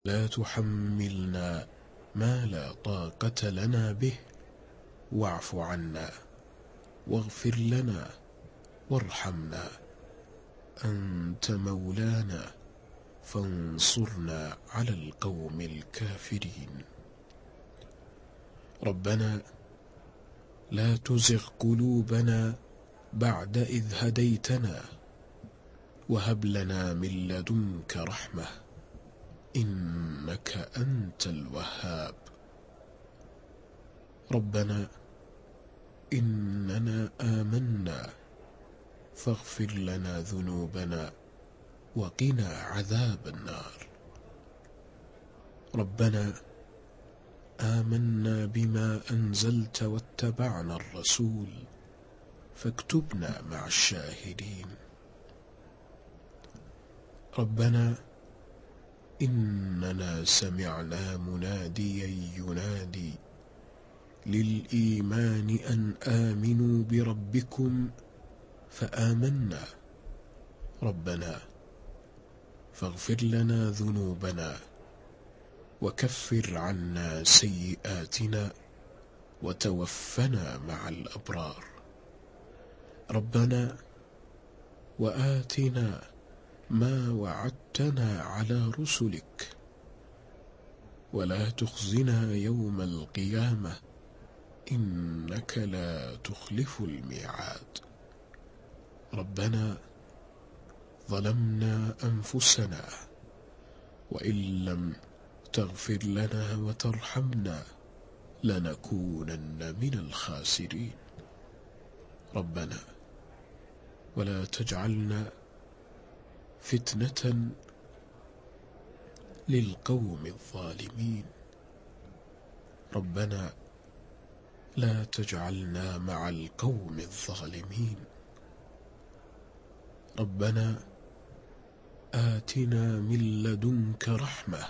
لا تحملنا ما لا طاقة لنا به، واعف عنا واغفر لنا وارحمنا، أنت مولانا فانصرنا على القوم الكافرين. ربنا لا تزغ قلوبنا بعد إذ هديتنا، وهب لنا من لدنك رحمة إنك أنت الوهاب. ربنا إننا آمنا فاغفر لنا ذنوبنا وقنا عذاب النار. ربنا آمنا بما أنزلت واتبعنا الرسول فاكتبنا مع الشاهدين. ربنا إننا سمعنا مناديا ينادي للإيمان أن آمنوا بربكم فآمنا. ربنا فاغفر لنا ذنوبنا وكفر عنا سيئاتنا وتوفنا مع الأبرار. ربنا وآتنا ما وعدتنا على رسلك ولا تخزنا يوم القيامة إنك لا تخلف الميعاد. ربنا ظلمنا أنفسنا وإن لم تغفر لنا وترحمنا لنكونن من الخاسرين. ربنا ولا تجعلنا فتنة للقوم الظالمين. ربنا لا تجعلنا مع القوم الظالمين. ربنا آتنا من لدنك رحمة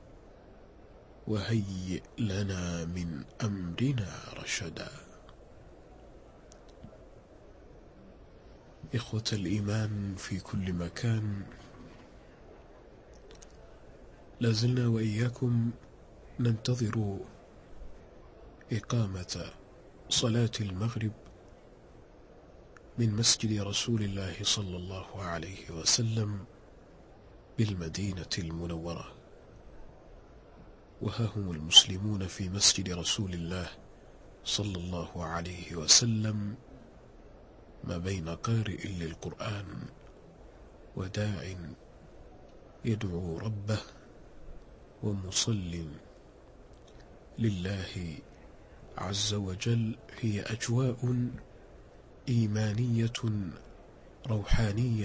وهيئ لنا من أمرنا رشدا. إخوة الإيمان في كل مكان، لازلنا وإياكم ننتظر إقامة صلاة المغرب من مسجد رسول الله صلى الله عليه وسلم بالمدينة المنورة، وها هم المسلمون في مسجد رسول الله صلى الله عليه وسلم ما بين قارئ للقرآن وداع يدعو ربه ومصل لله عز وجل. هي أجواء إيمانية روحانية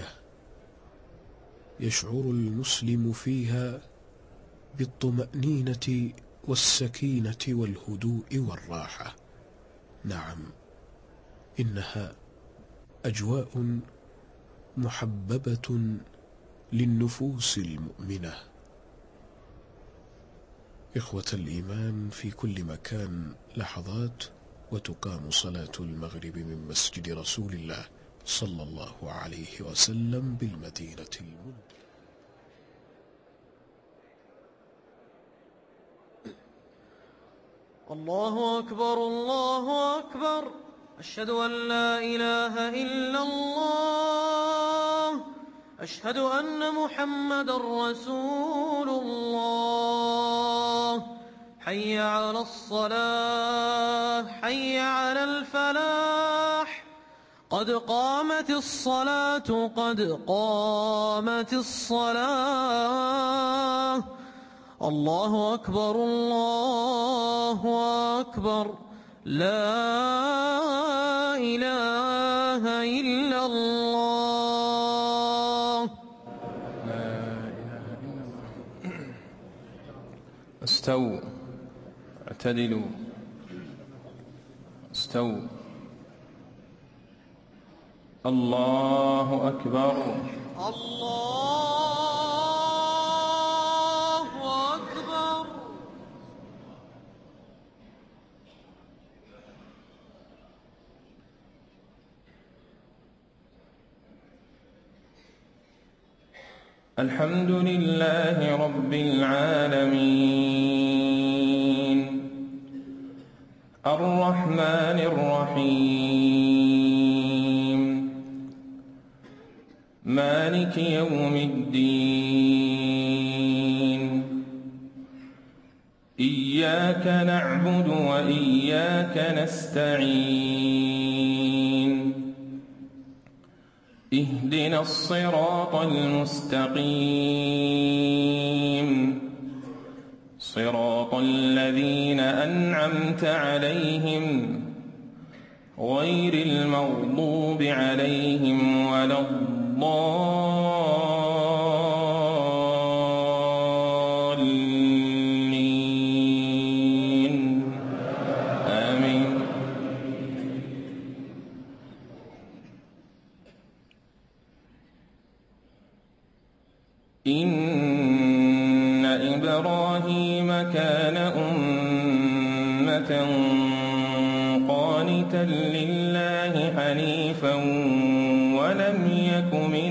يشعر المسلم فيها بالطمأنينة والسكينة والهدوء والراحة. نعم، إنها أجواء محببة للنفوس المؤمنة. إخوة الإيمان في كل مكان، لحظات وتقام صلاة المغرب من مسجد رسول الله صلى الله عليه وسلم بالمدينة المنورة. الله أكبر الله أكبر، أشهد أن لا إله إلا الله، أشهد أن محمد رسول الله. حي على الصلاة، حي على الفلاح، قد قامت الصلاة، قد قامت الصلاة. الله أكبر الله أكبر، لا إله إلا الله. لا إله إلا الله. استووا، اعتدلوا، استووا. الله أكبر. الله أكبر. الحمد لله رب العالمين الرحمن الرحيم مالك يوم الدين إياك نعبد وإياك نستعين اهدنا الصراط المستقيم صراط الذين أنعمت عليهم غير المغضوب عليهم ولا الضالين آمين. إن إبراهيم كان أمة قانتا لله حنيفا ولم يك من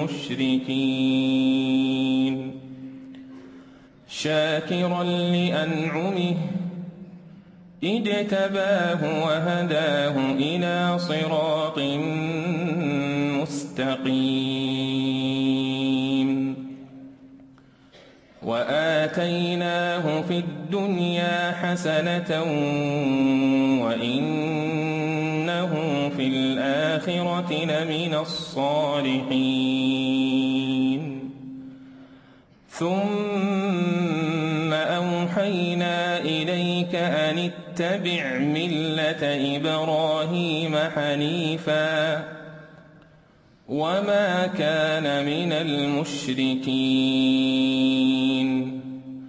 المشركين شاكرا لأنعمه اجتباه وهداه إلى صراط مستقيم وآتيناه في الدنيا حسنة وإنه في الآخرة لمن الصالحين ثم أوحينا إليك أن اتبع ملة إبراهيم حنيفا وما كان من المشركين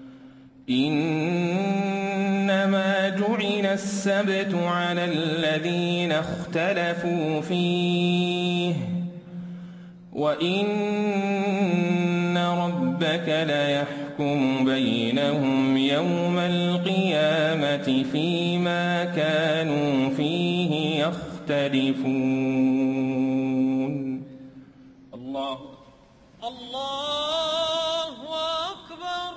إنما جعل السبت على الذين اختلفوا فيه وإن ربك ليحكم بينهم يوم القيامة فيما كانوا فيه يختلفون. الله أكبر.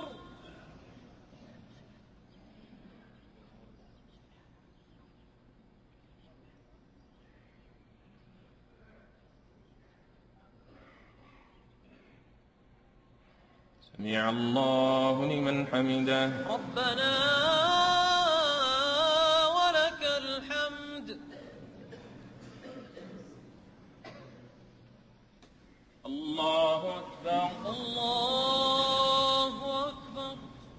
سمع الله لمن حمده. ربنا ولك الحمد. الله أكبر. الله أكبر.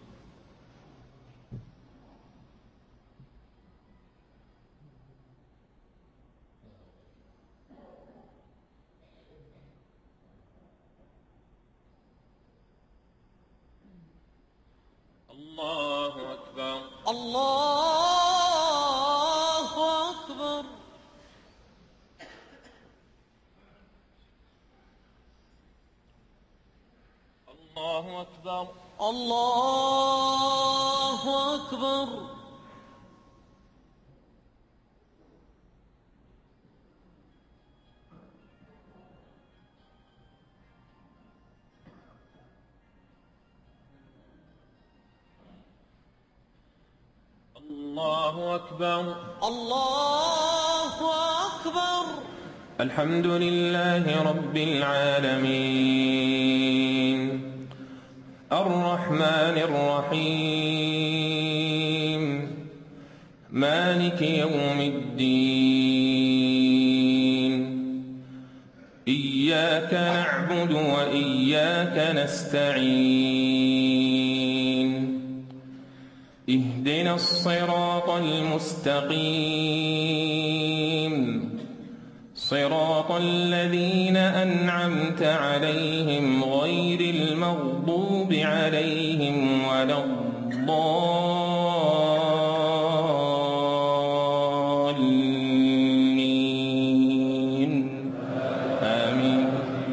الله أكبر. الله أكبر. الله أكبر. الله أكبر. الله أكبر. الله أكبر. الحمد لله رب العالمين الرحمن الرحيم مالك يوم الدين إياك نعبد وإياك نستعين اهدنا الصراط المستقيم صراط الذين أنعمت عليهم غير المغضوب عليهم ولا الضالين آمين.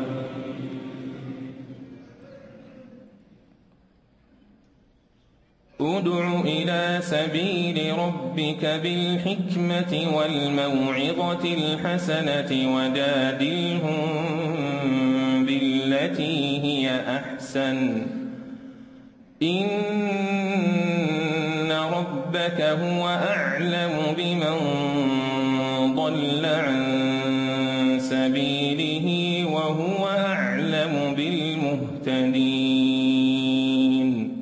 ادع إلى سبيل ربك بالحكمة والموعظة الحسنة وجادلهم بالتي هي أحسن إن ربك هو أعلم بمن ضل عن سبيله وهو أعلم بالمهتدين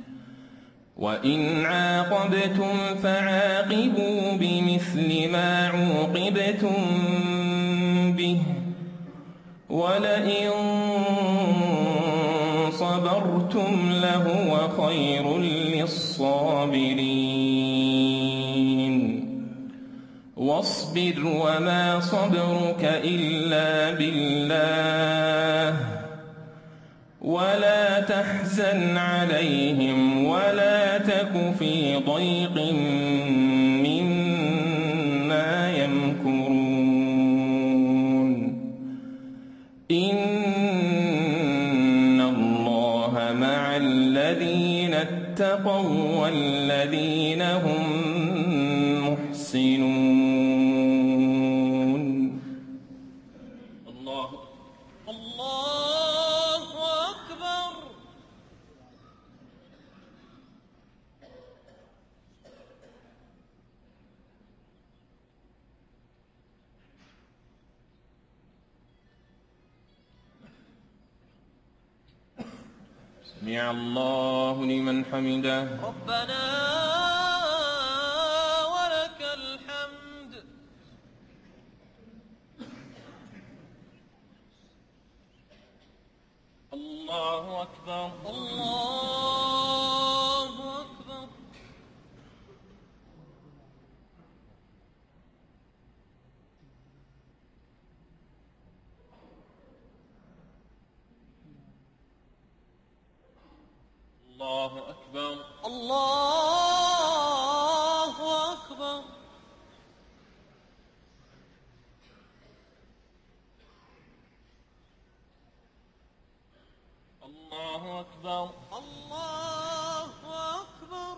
وإن عاقبتم فعاقبوا بمثل ما عوقبتم به ولئن صبرتم لهو خير للصابرين واصبر وما صبرك إلا بالله ولا تحزن عليهم ولا تك في ضيق مما يمكرون إن الله مع الذين اتقوا والذين هم محسنون الله أكبر. سمع الله لمن حمده ربنا ولك الحمد. الله أكبر الله أكبر. الله أكبر الله أكبر. الله أكبر الله أكبر.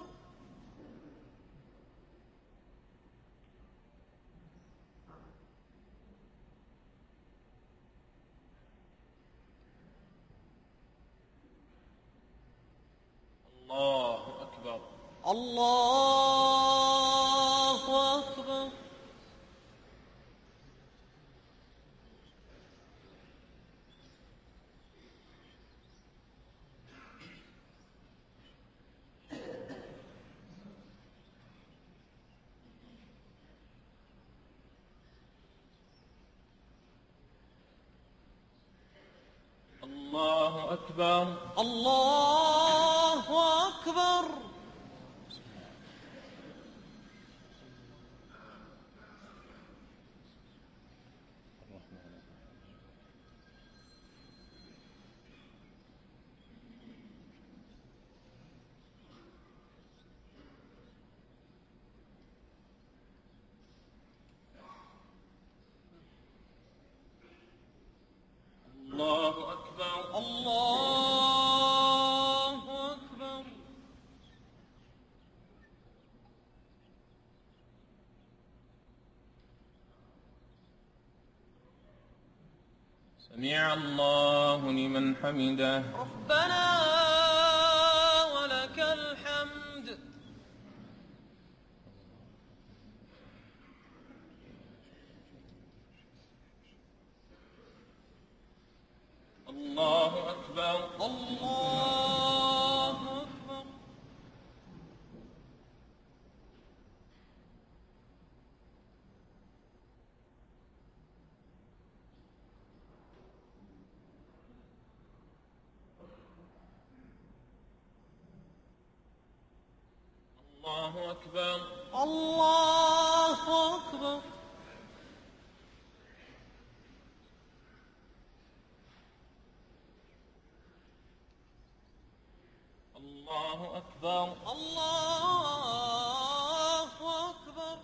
الله أكبر الله أكبر. الله أكبر الله أكبر. الله أكبر الله أكبر. سمع الله لمن حمده ربنا ولك الحمد. الله أكبر الله أكبر. الله أكبر الله أكبر. الله أكبر الله أكبر.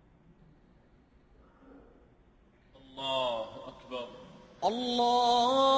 الله أكبر الله